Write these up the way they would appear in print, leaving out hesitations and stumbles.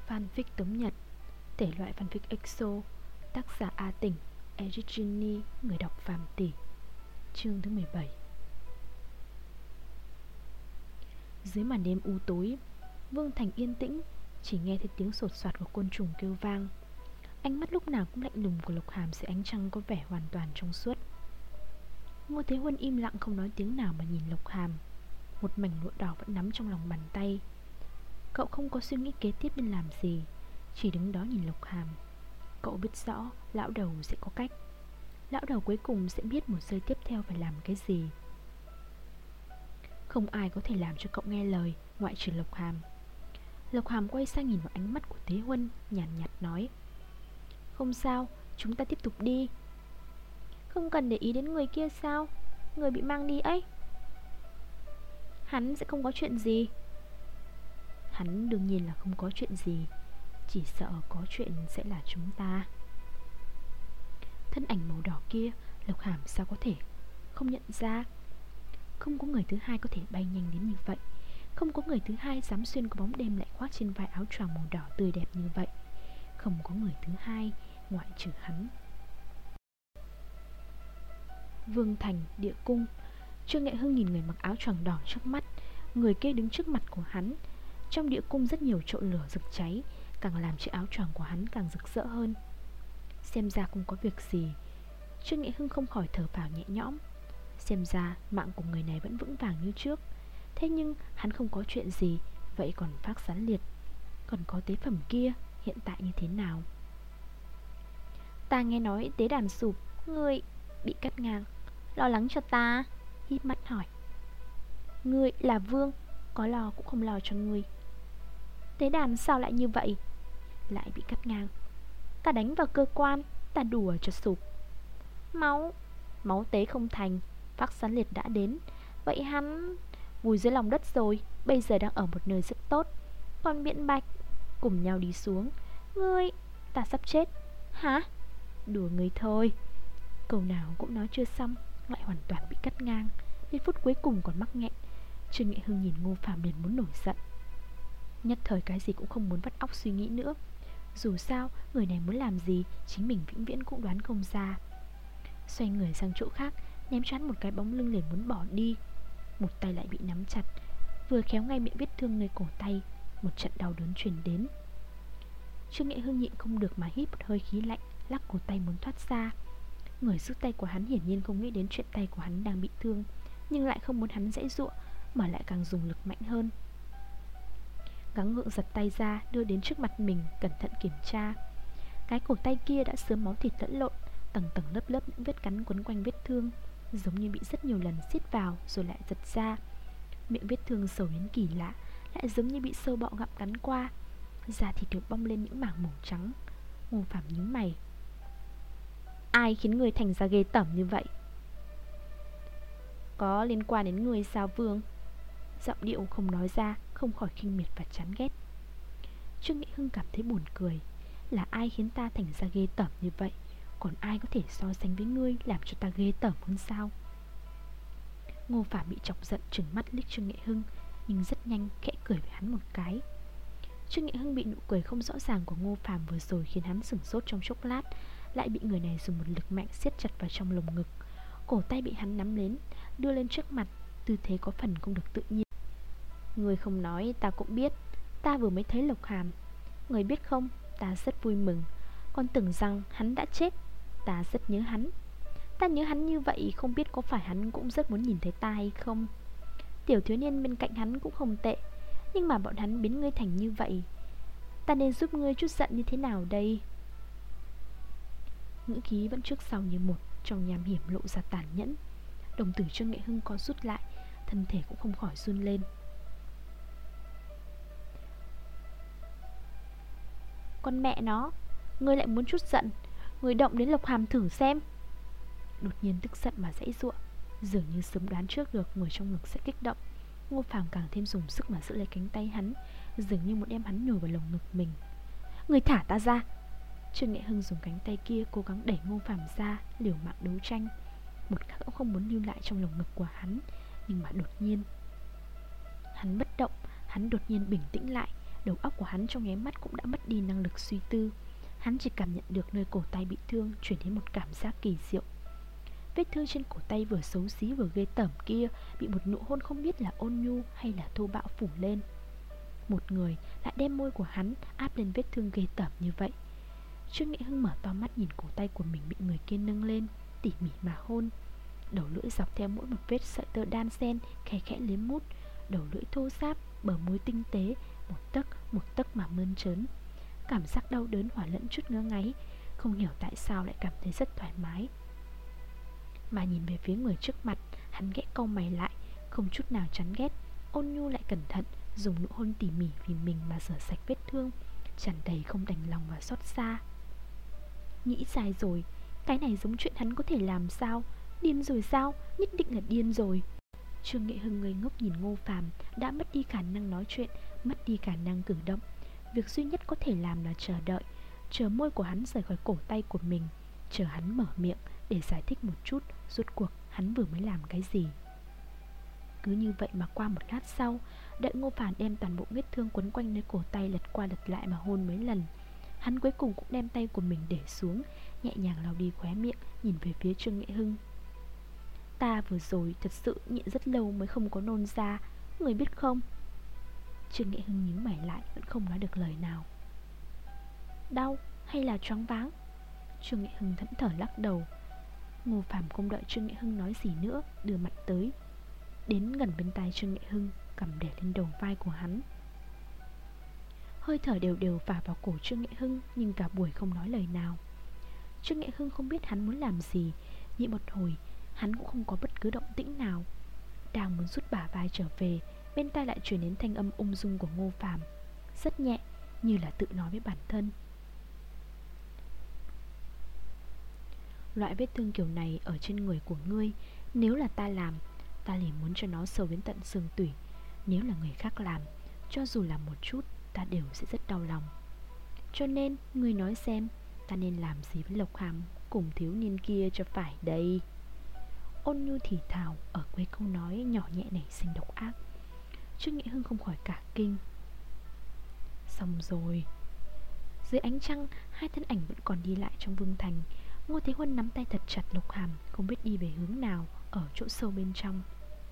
Fanfic Tống Nhật. Thể loại fanfic EXO. Tác giả A Tỉnh, Erigini, người đọc Phàm Tỷ. Chương thứ 17. Dưới màn đêm u tối, Vương Thành yên tĩnh, chỉ nghe thấy tiếng sột soạt của côn trùng kêu vang. Ánh mắt lúc nào cũng lạnh lùng của Lục Hàm dưới ánh trăng có vẻ hoàn toàn trong suốt. Ngô Thế Huân im lặng không nói tiếng nào mà nhìn Lục Hàm. Một mảnh lụa đỏ vẫn nắm trong lòng bàn tay. Cậu không có suy nghĩ kế tiếp nên làm gì, chỉ đứng đó nhìn Lục Hàm. Cậu biết rõ lão đầu sẽ có cách. Lão đầu cuối cùng sẽ biết một giây tiếp theo phải làm cái gì. Không ai có thể làm cho cậu nghe lời ngoại trừ Lục Hàm. Lục Hàm quay sang nhìn vào ánh mắt của Thế Huân, nhàn nhạt nói: "Không sao, chúng ta tiếp tục đi." "Không cần để ý đến người kia sao? Người bị mang đi ấy." "Hắn sẽ không có chuyện gì." "Hắn đương nhiên là không có chuyện gì, chỉ sợ có chuyện sẽ là chúng ta." Thân ảnh màu đỏ kia, Lục Hàm sao có thể không nhận ra. Không có người thứ hai có thể bay nhanh đến như vậy. Không có người thứ hai dám xuyên qua bóng đêm lại khoác trên vai áo choàng màu đỏ tươi đẹp như vậy. Không có người thứ hai ngoại trừ hắn. Vương Thành, địa cung. Trương Nghệ Hưng nhìn người mặc áo choàng đỏ trước mắt. Người kia đứng trước mặt của hắn. Trong địa cung rất nhiều chậu lửa rực cháy, càng làm chiếc áo choàng của hắn càng rực rỡ hơn. Xem ra không có việc gì. Trương Nghệ Hưng không khỏi thở phào nhẹ nhõm. Xem ra mạng của người này vẫn vững vàng như trước. Thế nhưng hắn không có chuyện gì, vậy còn Phác Sán Liệt, còn có tế phẩm kia hiện tại như thế nào? "Ta nghe nói tế đàn sụp, ngươi bị cắt ngang, lo lắng cho ta?" Híp mắt hỏi. "Ngươi là vương, có lo cũng không lo cho ngươi. Tế đàn sao lại như vậy?" "Lại bị cắt ngang." "Ta đánh vào cơ quan, ta đùa cho sụp." Máu tế không thành, Phác Sán Liệt đã đến. Vậy hắn vùi dưới lòng đất rồi, bây giờ đang ở một nơi rất tốt. Còn Biện Bạch cùng nhau đi xuống. Ngươi, ta sắp chết." "Hả?" "Đùa người thôi." Câu nào cũng nói chưa xong, lại hoàn toàn bị cắt ngang. Đến phút cuối cùng còn mắc nghẹn. Trương Nghệ Hưng nhìn Ngô Phàm liền muốn nổi giận. Nhất thời cái gì cũng không muốn vắt óc suy nghĩ nữa. Dù sao, người này muốn làm gì chính mình vĩnh viễn cũng đoán không ra. Xoay người sang chỗ khác, ném cho hắn một cái bóng lưng liền muốn bỏ đi. Một tay lại bị nắm chặt, vừa khéo ngay miệng vết thương nơi cổ tay. Một trận đau đớn truyền đến. Trương Nghệ Hưng nhịn không được mà hít một hơi khí lạnh, lắc cổ tay muốn thoát ra. Người giữ tay của hắn hiển nhiên không nghĩ đến chuyện tay của hắn đang bị thương, nhưng lại không muốn hắn giãy giụa, mà lại càng dùng lực mạnh hơn. Gắng gượng giật tay ra, đưa đến trước mặt mình, cẩn thận kiểm tra. Cái cổ tay kia đã sớm máu thịt lẫn lộn, tầng tầng lớp lớp những vết cắn quấn quanh vết thương, giống như bị rất nhiều lần siết vào rồi lại giật ra. Miệng vết thương sầu đến kỳ lạ, lại giống như bị sâu bọ gặm cắn qua. Da thịt được bong lên những mảng màu trắng. Ngô Phàm nhíu mày. "Ai khiến người thành ra ghê tởm như vậy?" "Có liên quan đến người sao Vương?" Giọng điệu không nói ra, không khỏi khinh miệt và chán ghét. Trương Nghệ Hưng cảm thấy buồn cười. Là ai khiến ta thành ra ghê tởm như vậy? Còn ai có thể so sánh với ngươi, làm cho ta ghê tởm hơn sao? Ngô Phàm bị chọc giận, trừng mắt liếc Trương Nghệ Hưng, nhưng rất nhanh khẽ cười với hắn một cái. Trương Nghệ Hưng bị nụ cười không rõ ràng của Ngô Phàm vừa rồi khiến hắn sửng sốt trong chốc lát, lại bị người này dùng một lực mạnh siết chặt vào trong lồng ngực. Cổ tay bị hắn nắm lên, đưa lên trước mặt, tư thế có phần không được tự nhiên. "Người không nói ta cũng biết, ta vừa mới thấy Lục Hàm. Người biết không, ta rất vui mừng. Còn tưởng rằng hắn đã chết. Ta rất nhớ hắn. Ta nhớ hắn như vậy, không biết có phải hắn cũng rất muốn nhìn thấy ta hay không. Tiểu thiếu niên bên cạnh hắn cũng không tệ, nhưng mà bọn hắn biến ngươi thành như vậy. Ta nên giúp ngươi chút giận như thế nào đây?" Ngữ khí vẫn trước sau như một, trong nham hiểm lộ ra tàn nhẫn. Đồng tử Trương Nghệ Hưng có rút lại, thân thể cũng không khỏi run lên. "Con mẹ nó, ngươi lại muốn chút giận. Ngươi động đến Lục Hàm thử xem." Đột nhiên tức giận mà giãy giụa, dường như sớm đoán trước được người trong ngực sẽ kích động. Ngô Phàm càng thêm dùng sức mà giữ lấy cánh tay hắn, dường như muốn đem hắn nhồi vào lồng ngực mình. "Ngươi thả ta ra." Trương Nghệ Hưng dùng cánh tay kia cố gắng đẩy Ngô Phàm ra, liều mạng đấu tranh. Một khắc cũng không muốn lưu lại trong lồng ngực của hắn. Nhưng mà đột nhiên hắn bất động, hắn đột nhiên bình tĩnh lại, Đầu óc của hắn trong nháy mắt cũng đã mất đi năng lực suy tư. Hắn chỉ cảm nhận được nơi cổ tay bị thương chuyển đến một cảm giác kỳ diệu. Vết thương trên cổ tay vừa xấu xí vừa ghê tởm kia bị một nụ hôn không biết là ôn nhu hay là thô bạo phủ lên. Một người lại đem môi của hắn áp lên vết thương ghê tởm như vậy. Trương Nghệ Hưng mở to mắt nhìn cổ tay của mình bị người kia nâng lên, tỉ mỉ mà hôn. Đầu lưỡi dọc theo mỗi một vết sợi tơ đan xen, khẽ khẽ liếm mút. Đầu lưỡi thô ráp, bờ môi tinh tế, một tấc mà mơn trớn. Cảm giác đau đớn hòa lẫn chút ngứa ngáy. Không hiểu tại sao lại cảm thấy rất thoải mái. Mà nhìn về phía người trước mặt, hắn ghẽ cau mày lại, không chút nào chán ghét. Ôn nhu lại cẩn thận, dùng nụ hôn tỉ mỉ vì mình mà rửa sạch vết thương, tràn đầy không đành lòng và xót xa. Nghĩ sai rồi, cái này giống chuyện hắn có thể làm sao? Điên rồi sao? Nhất định là điên rồi. Trương Nghệ Hưng ngây ngốc nhìn Ngô Phàm, đã mất đi khả năng nói chuyện, mất đi khả năng cử động. Việc duy nhất có thể làm là chờ đợi, chờ môi của hắn rời khỏi cổ tay của mình, chờ hắn mở miệng để giải thích một chút rốt cuộc hắn vừa mới làm cái gì. Cứ như vậy mà qua một lát sau, đợi Ngô Phàm đem toàn bộ vết thương quấn quanh nơi cổ tay lật qua lật lại mà hôn mấy lần, hắn cuối cùng cũng đem tay của mình để xuống, nhẹ nhàng lau đi khóe miệng, nhìn về phía Trương Nghệ Hưng. Ta vừa rồi thật sự nhịn rất lâu mới không có nôn ra, người biết không? Trương Nghệ Hưng nhíu mày lại, vẫn không nói được lời nào. Đau hay là choáng váng? Trương Nghệ Hưng thẫn thờ lắc đầu. Ngô Phàm không đợi Trương Nghệ Hưng nói gì nữa, đưa mặt tới, đến gần bên tai Trương Nghệ Hưng, cầm để lên đầu vai của hắn. Hơi thở đều đều phả vào cổ Trương Nghệ Hưng, nhưng cả buổi không nói lời nào. Trương Nghệ Hưng không biết hắn muốn làm gì, nhịn một hồi, hắn cũng không có bất cứ động tĩnh nào. Đang muốn rút bả vai trở về, bên tai lại truyền đến thanh âm ung dung của Ngô Phàm, rất nhẹ, như là tự nói với bản thân. Loại vết thương kiểu này ở trên người của ngươi, nếu là ta làm, ta liền muốn cho nó sâu đến tận xương tủy. Nếu là người khác làm, cho dù là một chút, ta đều sẽ rất đau lòng. Cho nên, ngươi nói xem, ta nên làm gì với Lộc Hàm cùng thiếu niên kia cho phải đây? Ôn nhu thì thào, ở quê câu nói nhỏ nhẹ nảy sinh độc ác. Trương Nghệ Hưng không khỏi cả kinh. Xong rồi. Dưới ánh trăng, hai thân ảnh vẫn còn đi lại trong vương thành. Ngô Thế Huân nắm tay thật chặt Lộc Hàm, không biết đi về hướng nào, ở chỗ sâu bên trong.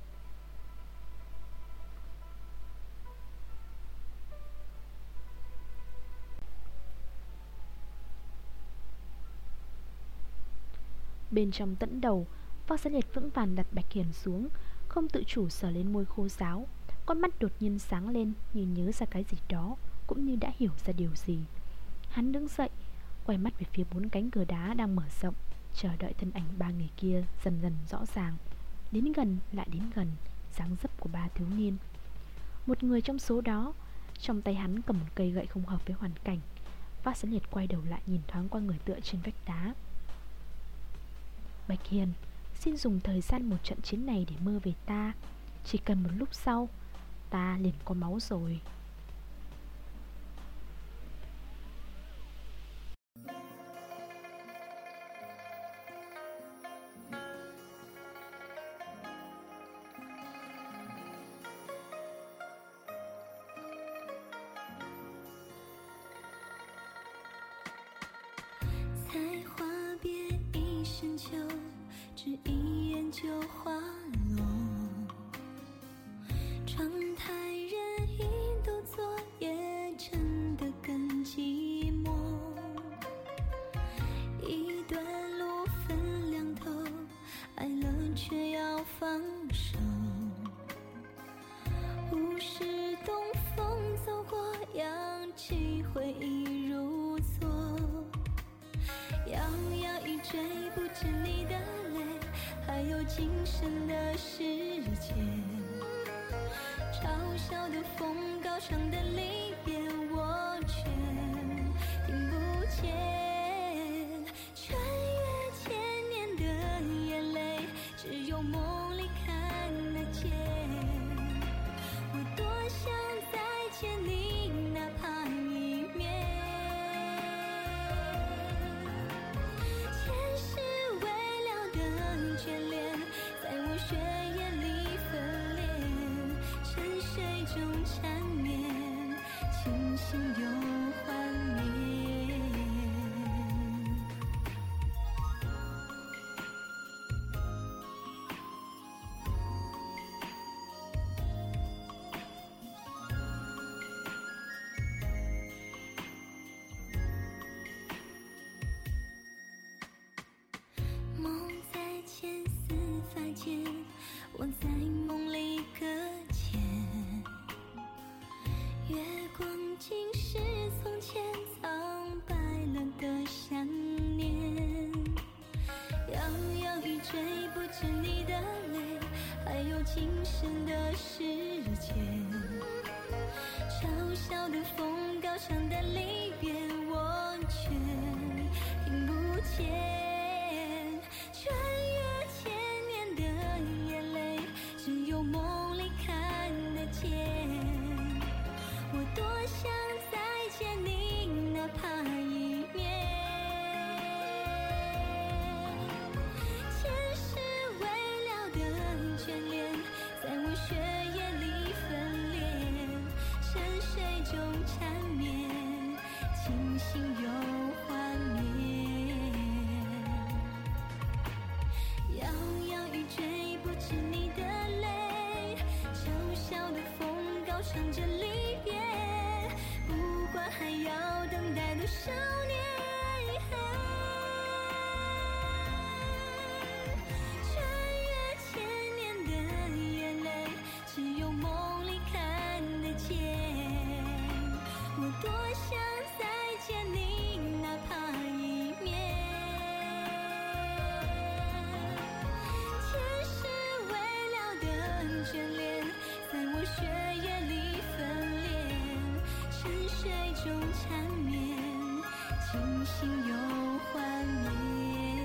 Bên trong tẫn đầu, Võ Giá Liệt vững vàng đặt Bạch Hiền xuống, không tự chủ sờ lên môi khô ráo. Con mắt đột nhiên sáng lên, như nhớ ra cái gì đó, cũng như đã hiểu ra điều gì. Hắn đứng dậy, quay mắt về phía 4 cánh cửa đá đang mở rộng, chờ đợi thân ảnh 3 người kia dần dần rõ ràng. Đến gần lại đến gần, dáng dấp của 3 thiếu niên. Một người trong số đó, trong tay hắn cầm một cây gậy không hợp với hoàn cảnh. Võ Giá Liệt quay đầu lại nhìn thoáng qua người tựa trên vách đá. Bạch Hiền, xin dùng thời gian một trận chiến này để mơ về ta. Chỉ cần một lúc sau, ta liền có máu rồi. 今生的又幻灭。梦在千丝发间，我在梦里搁浅。月光竟是从前苍白了的想念，摇摇欲坠，不止你的泪，还有今生的时间。嘲笑的风，高唱的离别，我却听不见。穿越千年的眼泪，只有梦里看得见。我多想再见你，哪怕一面。前世未了的眷恋，在我血液里分裂，沉睡中缠绵，清醒又幻灭。摇摇欲坠，不止你的泪，嘲笑的风，高唱着离别，不管还要等待多少年。穿越千年的眼泪，只有梦里看得见。我多想再见你，哪怕一面。前世未了的眷恋，在我血液里分裂，沉睡中缠绵，清醒又幻灭。